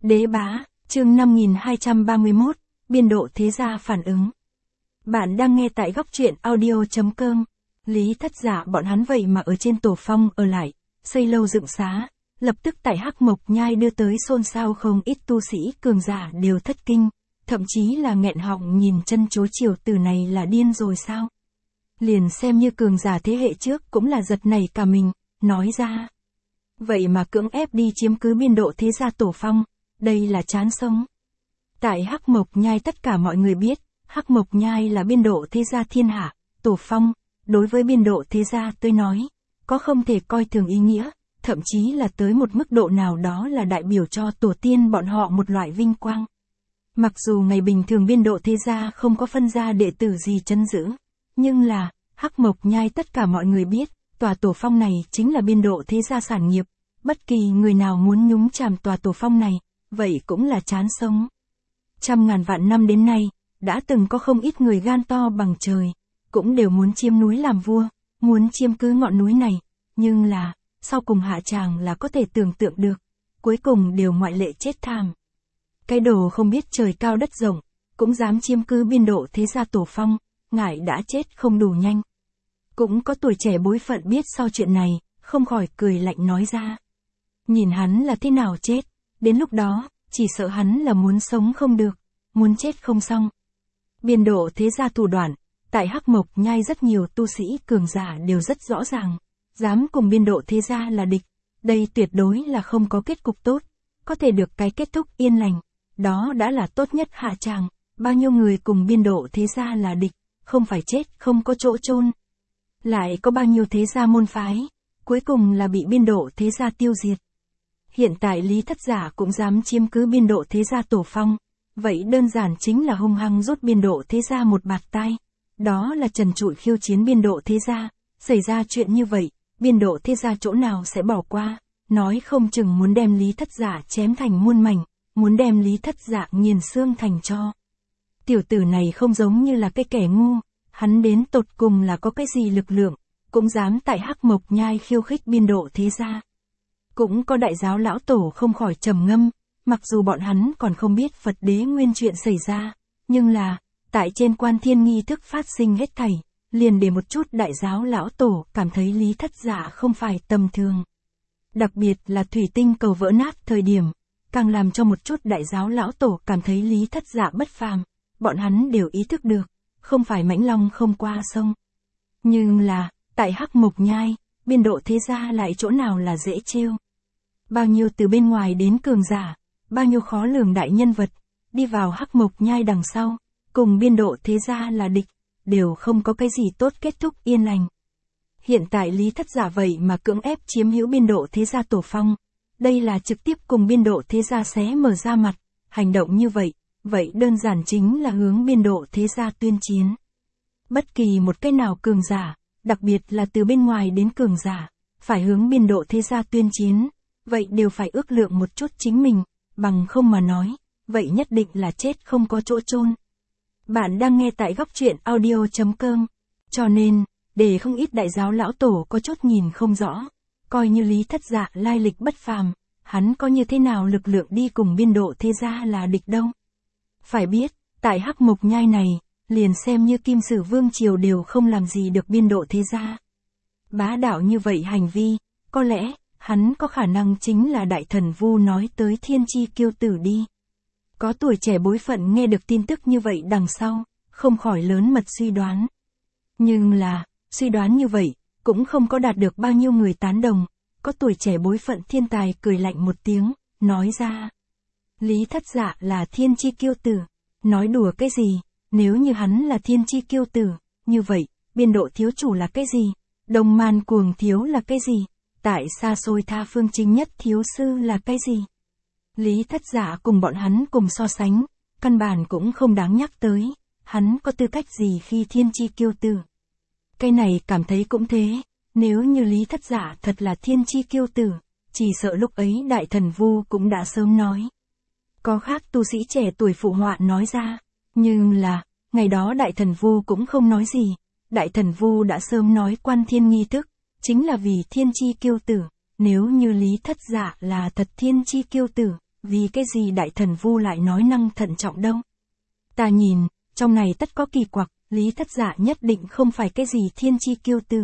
Đế bá, chương 5231, biên độ thế gia phản ứng. Bạn đang nghe tại góc truyện audio.com. Lý Thất Dạ bọn hắn vậy mà ở trên tổ phong ở lại, xây lâu dựng xá, lập tức tại Hắc Mộc Nhai đưa tới xôn xao, không ít tu sĩ cường giả đều thất kinh, thậm chí là nghẹn họng nhìn chân chối, triều tử này là điên rồi sao? Liền xem như cường giả thế hệ trước cũng là giật nảy cả mình, nói ra. Vậy mà cưỡng ép đi chiếm cứ biên độ thế gia tổ phong, đây là chán sống. Tại Hắc Mộc Nhai tất cả mọi người biết, Hắc Mộc Nhai là biên độ thế gia thiên hạ, tổ phong, đối với biên độ thế gia tôi nói, có không thể coi thường ý nghĩa, thậm chí là tới một mức độ nào đó là đại biểu cho tổ tiên bọn họ một loại vinh quang. Mặc dù ngày bình thường biên độ thế gia không có phân gia đệ tử gì trấn giữ, nhưng là, Hắc Mộc Nhai tất cả mọi người biết, tòa tổ phong này chính là biên độ thế gia sản nghiệp, bất kỳ người nào muốn nhúng chàm tòa tổ phong này, vậy cũng là chán sống. Trăm ngàn vạn năm đến nay, đã từng có không ít người gan to bằng trời, cũng đều muốn chiếm núi làm vua, muốn chiếm cứ ngọn núi này, nhưng là, sau cùng hạ tràng là có thể tưởng tượng được, cuối cùng đều ngoại lệ chết thảm. Cái đồ không biết trời cao đất rộng, cũng dám chiếm cứ biên độ thế gia tổ phong, ngài đã chết không đủ nhanh. Cũng có tuổi trẻ bối phận biết sau chuyện này, không khỏi cười lạnh nói ra. Nhìn hắn là thế nào chết, đến lúc đó, chỉ sợ hắn là muốn sống không được, muốn chết không xong. Biên độ thế gia thủ đoạn, tại Hắc Mộc Nhai rất nhiều tu sĩ cường giả đều rất rõ ràng, dám cùng biên độ thế gia là địch, đây tuyệt đối là không có kết cục tốt, có thể được cái kết thúc yên lành, đó đã là tốt nhất hạ tràng, bao nhiêu người cùng biên độ thế gia là địch, không phải chết không có chỗ chôn. Lại có bao nhiêu thế gia môn phái, cuối cùng là bị biên độ thế gia tiêu diệt. Hiện tại Lý Thất Giả cũng dám chiếm cứ biên độ thế gia tổ phong, vậy đơn giản chính là hung hăng rút biên độ thế gia một bạt tai. Đó là trần trụi khiêu chiến biên độ thế gia, xảy ra chuyện như vậy, biên độ thế gia chỗ nào sẽ bỏ qua, nói không chừng muốn đem Lý Thất Giả chém thành muôn mảnh, muốn đem Lý Thất Giả nghiền xương thành tro. Tiểu tử này không giống như là cái kẻ ngu, hắn đến tột cùng là có cái gì lực lượng, cũng dám tại Hắc Mộc Nhai khiêu khích biên độ thế gia. Cũng có đại giáo lão tổ không khỏi trầm ngâm, mặc dù bọn hắn còn không biết Phật đế nguyên chuyện xảy ra, nhưng là, tại trên quan thiên nghi thức phát sinh hết thảy, liền để một chút đại giáo lão tổ cảm thấy Lý Thất Giả không phải tầm thường. Đặc biệt là thủy tinh cầu vỡ nát thời điểm, càng làm cho một chút đại giáo lão tổ cảm thấy Lý Thất Giả bất phàm, bọn hắn đều ý thức được, không phải mãnh long không qua sông. Nhưng là, tại Hắc Mộc Nhai, biên độ thế gia lại chỗ nào là dễ trêu. Bao nhiêu từ bên ngoài đến cường giả, bao nhiêu khó lường đại nhân vật, đi vào Hắc Mộc Nhai đằng sau, cùng biên độ thế gia là địch, đều không có cái gì tốt kết thúc yên lành. Hiện tại Lý Thất Giả vậy mà cưỡng ép chiếm hữu biên độ thế gia tổ phong, đây là trực tiếp cùng biên độ thế gia xé mở ra mặt, hành động như vậy, vậy đơn giản chính là hướng biên độ thế gia tuyên chiến. Bất kỳ một cái nào cường giả, đặc biệt là từ bên ngoài đến cường giả, phải hướng biên độ thế gia tuyên chiến, vậy đều phải ước lượng một chút chính mình, bằng không mà nói, vậy nhất định là chết không có chỗ chôn. Bạn đang nghe tại góc truyện audio.com, cho nên, để không ít đại giáo lão tổ có chút nhìn không rõ, coi như Lý Thất Dạ lai lịch bất phàm, hắn có như thế nào lực lượng đi cùng biên độ thế gia là địch đâu. Phải biết, tại Hắc Mộc Nhai này, liền xem như Kim Sử Vương Triều đều không làm gì được biên độ thế gia. Bá đạo như vậy hành vi, có lẽ, hắn có khả năng chính là Đại Thần Vu nói tới thiên chi kiêu tử đi. Có tuổi trẻ bối phận nghe được tin tức như vậy đằng sau, không khỏi lớn mật suy đoán. Nhưng là, suy đoán như vậy, cũng không có đạt được bao nhiêu người tán đồng, có tuổi trẻ bối phận thiên tài cười lạnh một tiếng, nói ra. Lý Thất Dạ là thiên chi kiêu tử, nói đùa cái gì, nếu như hắn là thiên chi kiêu tử, như vậy, biên độ thiếu chủ là cái gì, Đông Man cuồng thiếu là cái gì, tại xa xôi tha phương chính nhất thiếu sư là cái gì. Lý Thất Giả cùng bọn hắn cùng so sánh, căn bản cũng không đáng nhắc tới, hắn có tư cách gì khi thiên chi kiêu tử. Cái này cảm thấy cũng thế, nếu như Lý Thất Giả thật là thiên chi kiêu tử, chỉ sợ lúc ấy Đại Thần Vu cũng đã sớm nói. Có khác tu sĩ trẻ tuổi phụ họa nói ra, nhưng là, ngày đó Đại Thần Vu cũng không nói gì, Đại Thần Vu đã sớm nói quan thiên nghi thức, chính là vì thiên chi kiêu tử, nếu như Lý Thất Giả là thật thiên chi kiêu tử, vì cái gì đại thần Vu lại nói năng thận trọng đâu. Ta nhìn, trong này tất có kỳ quặc, Lý Thất Dạ nhất định không phải cái gì thiên chi kiêu tử.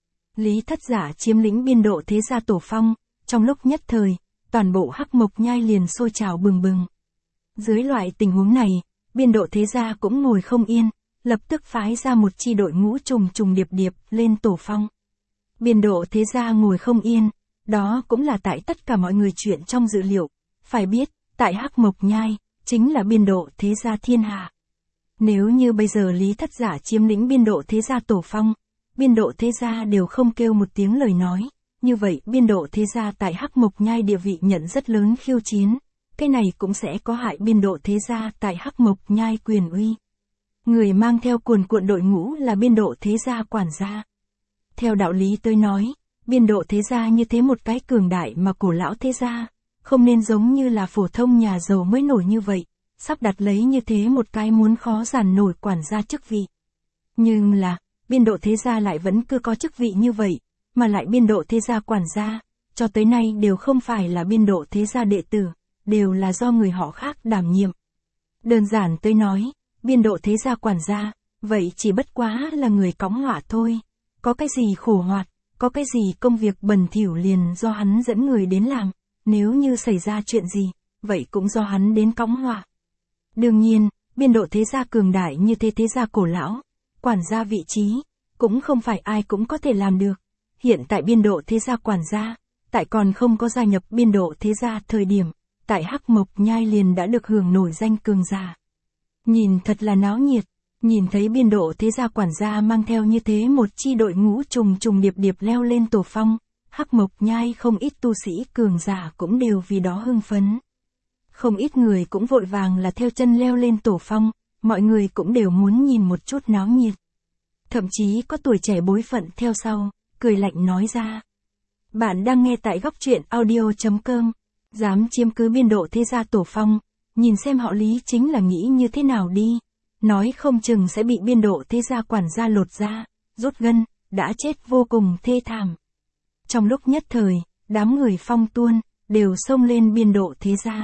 Lý Thất Dạ chiếm lĩnh biên độ thế gia tổ phong, trong lúc nhất thời, toàn bộ Hắc Mộc Nhai liền sôi trào bừng bừng. Dưới loại tình huống này, biên độ thế gia cũng ngồi không yên, lập tức phái ra một chi đội ngũ trùng trùng điệp điệp lên tổ phong. Biên độ thế gia ngồi không yên, đó cũng là tại tất cả mọi người chuyện trong dự liệu. Phải biết, tại Hắc Mộc Nhai, chính là biên độ thế gia thiên hạ. Nếu như bây giờ Lý Thất Dạ chiếm lĩnh biên độ thế gia tổ phong, biên độ thế gia đều không kêu một tiếng lời nói, như vậy biên độ thế gia tại Hắc Mộc Nhai địa vị nhận rất lớn khiêu chiến, cái này cũng sẽ có hại biên độ thế gia tại Hắc Mộc Nhai quyền uy. Người mang theo cuồn cuộn đội ngũ là biên độ thế gia quản gia. Theo đạo lý tôi nói, biên độ thế gia như thế một cái cường đại mà cổ lão thế gia, không nên giống như là phổ thông nhà giàu mới nổi như vậy, sắp đặt lấy như thế một cái muốn khó giàn nổi quản gia chức vị. Nhưng là, biên độ thế gia lại vẫn cứ có chức vị như vậy, mà lại biên độ thế gia quản gia, cho tới nay đều không phải là biên độ thế gia đệ tử, đều là do người họ khác đảm nhiệm. Đơn giản tôi nói, biên độ thế gia quản gia, vậy chỉ bất quá là người cõng họa thôi, có cái gì khổ hoạt, có cái gì công việc bẩn thỉu liền do hắn dẫn người đến làm, nếu như xảy ra chuyện gì, vậy cũng do hắn đến cõng họa. Đương nhiên, biên độ thế gia cường đại như thế gia cổ lão, quản gia vị trí, cũng không phải ai cũng có thể làm được. Hiện tại biên độ thế gia quản gia, tại còn không có gia nhập biên độ thế gia thời điểm, tại Hắc Mộc Nhai liền đã được hưởng nổi danh cường giả. Nhìn thật là náo nhiệt, nhìn thấy biên độ thế gia quản gia mang theo như thế một chi đội ngũ trùng trùng điệp điệp leo lên tổ phong, Hắc Mộc Nhai không ít tu sĩ cường giả cũng đều vì đó hưng phấn. Không ít người cũng vội vàng là theo chân leo lên tổ phong, mọi người cũng đều muốn nhìn một chút náo nhiệt. Thậm chí có tuổi trẻ bối phận theo sau, cười lạnh nói ra. Bạn đang nghe tại góc truyện audio.com, dám chiếm cứ biên độ thế gia tổ phong, nhìn xem họ Lý chính là nghĩ như thế nào đi, nói không chừng sẽ bị biên độ thế gia quản gia lột da, rút gân, đã chết vô cùng thê thảm. Trong lúc nhất thời, đám người phong tuôn, đều xông lên biên độ thế gia.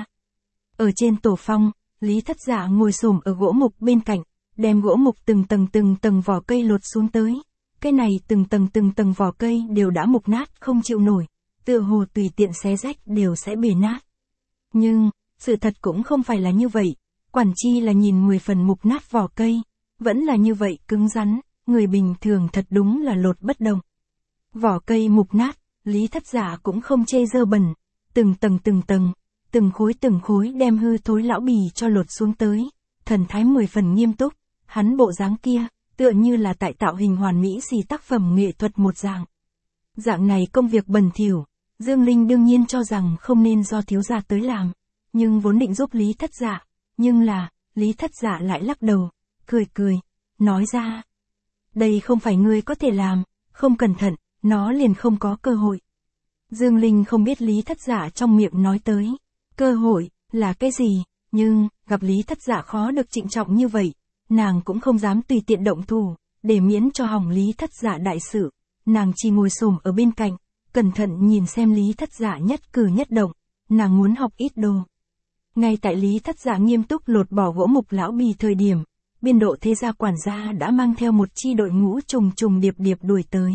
Ở trên tổ phong, Lý Thất Dạ ngồi xổm ở gỗ mục bên cạnh, đem gỗ mục từng tầng vỏ cây lột xuống tới. Cái này từng tầng vỏ cây đều đã mục nát không chịu nổi, tựa hồ tùy tiện xé rách đều sẽ bể nát. Nhưng, sự thật cũng không phải là như vậy, quản chi là nhìn 10 phần mục nát vỏ cây, vẫn là như vậy cứng rắn, người bình thường thật đúng là lột bất động. Vỏ cây mục nát, Lý Thất Dạ cũng không chê dơ bẩn, từng tầng, từng khối đem hư thối lão bì cho lột xuống tới, thần thái 10 phần nghiêm túc, hắn bộ dáng kia, tựa như là tại tạo hình hoàn mỹ xì tác phẩm nghệ thuật một dạng. Dạng này công việc bẩn thỉu, Dương Linh đương nhiên cho rằng không nên do thiếu gia tới làm, nhưng vốn định giúp Lý Thất Dạ, nhưng là, Lý Thất Dạ lại lắc đầu, cười, nói ra. Đây không phải ngươi có thể làm, không cẩn thận, nó liền không có cơ hội. Dương Linh không biết Lý Thất Dạ trong miệng nói tới, cơ hội, là cái gì, nhưng, gặp Lý Thất Dạ khó được trịnh trọng như vậy, nàng cũng không dám tùy tiện động thủ, để miễn cho hỏng Lý Thất Dạ đại sự, nàng chỉ ngồi xổm ở bên cạnh, cẩn thận nhìn xem Lý Thất Dạ nhất cử nhất động, nàng muốn học ít đồ. Ngay tại Lý Thất Dạ nghiêm túc lột bỏ gỗ mục lão bì thời điểm, biên độ thế gia quản gia đã mang theo một chi đội ngũ trùng điệp đuổi tới.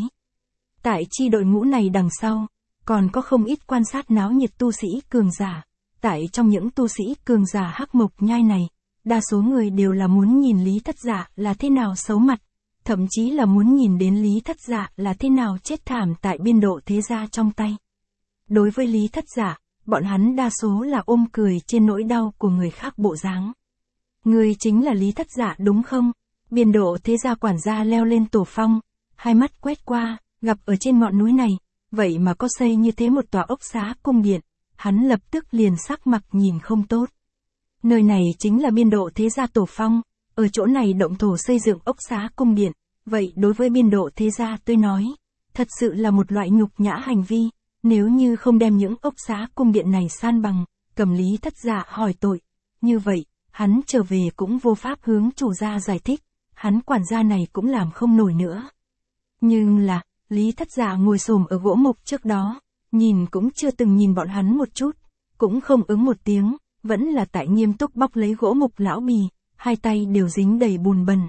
Tại chi đội ngũ này đằng sau, còn có không ít quan sát náo nhiệt tu sĩ cường giả. Tại trong những tu sĩ cường giả Hắc Mộc Nhai này, đa số người đều là muốn nhìn Lý Thất Dạ là thế nào xấu mặt, thậm chí là muốn nhìn đến Lý Thất Dạ là thế nào chết thảm tại biên độ thế gia trong tay. Đối với Lý Thất Dạ, bọn hắn đa số là ôm cười trên nỗi đau của người khác bộ dáng. Người chính là Lý Thất Dạ đúng không? Biên độ thế gia quản gia leo lên tổ phong, hai mắt quét qua, gặp ở trên ngọn núi này, vậy mà có xây như thế một tòa ốc xá cung điện, hắn lập tức liền sắc mặt nhìn không tốt. Nơi này chính là biên độ thế gia tổ phong, ở chỗ này động thổ xây dựng ốc xá cung điện, vậy đối với biên độ thế gia tôi nói, thật sự là một loại nhục nhã hành vi, nếu như không đem những ốc xá cung điện này san bằng, cầm Lý Thất Dạ hỏi tội, như vậy, hắn trở về cũng vô pháp hướng chủ gia giải thích, hắn quản gia này cũng làm không nổi nữa. Nhưng là, Lý Thất Dạ ngồi xổm ở gỗ mục trước đó, nhìn cũng chưa từng nhìn bọn hắn một chút, cũng không ứng một tiếng, vẫn là tại nghiêm túc bóc lấy gỗ mục lão bì, hai tay đều dính đầy bùn bẩn.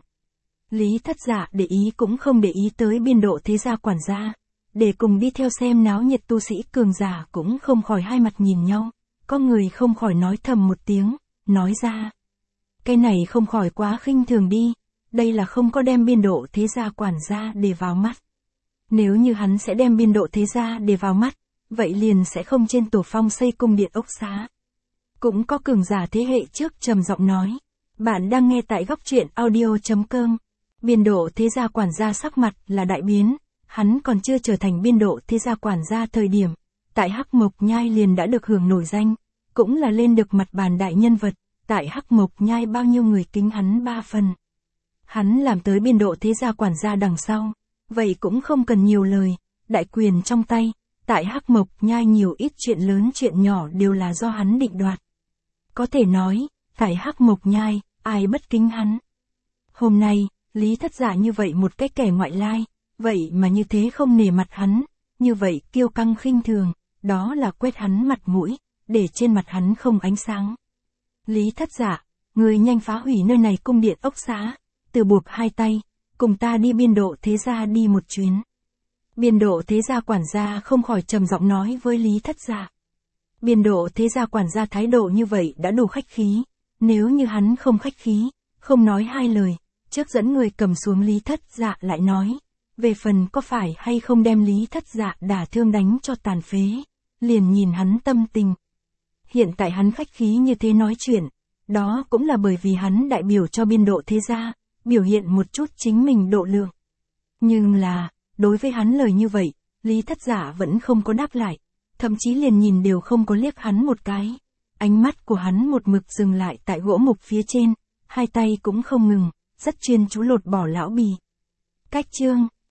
Lý Thất Dạ để ý cũng không để ý tới biên độ thế gia quản gia, để cùng đi theo xem náo nhiệt tu sĩ cường giả cũng không khỏi hai mặt nhìn nhau, có người không khỏi nói thầm một tiếng, nói ra. Cái này không khỏi quá khinh thường đi, đây là không có đem biên độ thế gia quản gia để vào mắt. Nếu như hắn sẽ đem biên độ thế gia để vào mắt, vậy liền sẽ không trên tổ phong xây cung điện ốc xá. Cũng có cường giả thế hệ trước trầm giọng nói. Bạn đang nghe tại góc truyện audio.com. Biên độ thế gia quản gia sắc mặt là đại biến, hắn còn chưa trở thành biên độ thế gia quản gia thời điểm, tại Hắc Mộc Nhai liền đã được hưởng nổi danh, cũng là lên được mặt bàn đại nhân vật, tại Hắc Mộc Nhai bao nhiêu người kính hắn 3 phần. Hắn làm tới biên độ thế gia quản gia đằng sau, vậy cũng không cần nhiều lời, đại quyền trong tay, tại Hắc Mộc Nhai nhiều ít chuyện lớn chuyện nhỏ đều là do hắn định đoạt. Có thể nói, tại Hắc Mộc Nhai, ai bất kính hắn. Hôm nay, Lý Thất Dạ như vậy một cái kẻ ngoại lai, vậy mà như thế không nể mặt hắn, như vậy kiêu căng khinh thường, đó là quét hắn mặt mũi, để trên mặt hắn không ánh sáng. Lý Thất Dạ, người nhanh phá hủy nơi này cung điện ốc xá, từ buộc hai tay, cùng ta đi biên độ thế gia đi một chuyến. Biên độ thế gia quản gia không khỏi trầm giọng nói với Lý Thất Dạ. Biên độ thế gia quản gia thái độ như vậy đã đủ khách khí, nếu như hắn không khách khí, không nói hai lời, trước dẫn người cầm xuống Lý Thất Dạ lại nói, về phần có phải hay không đem Lý Thất Dạ đả thương đánh cho tàn phế, liền nhìn hắn tâm tình. Hiện tại hắn khách khí như thế nói chuyện, đó cũng là bởi vì hắn đại biểu cho biên độ thế gia, biểu hiện một chút chính mình độ lượng. Nhưng là, đối với hắn lời như vậy, Lý Thất Dạ vẫn không có đáp lại, thậm chí liền nhìn đều không có liếc hắn một cái. Ánh mắt của hắn một mực dừng lại tại gỗ mục phía trên, hai tay cũng không ngừng, rất chuyên chú lột bỏ lão bì. Cách chương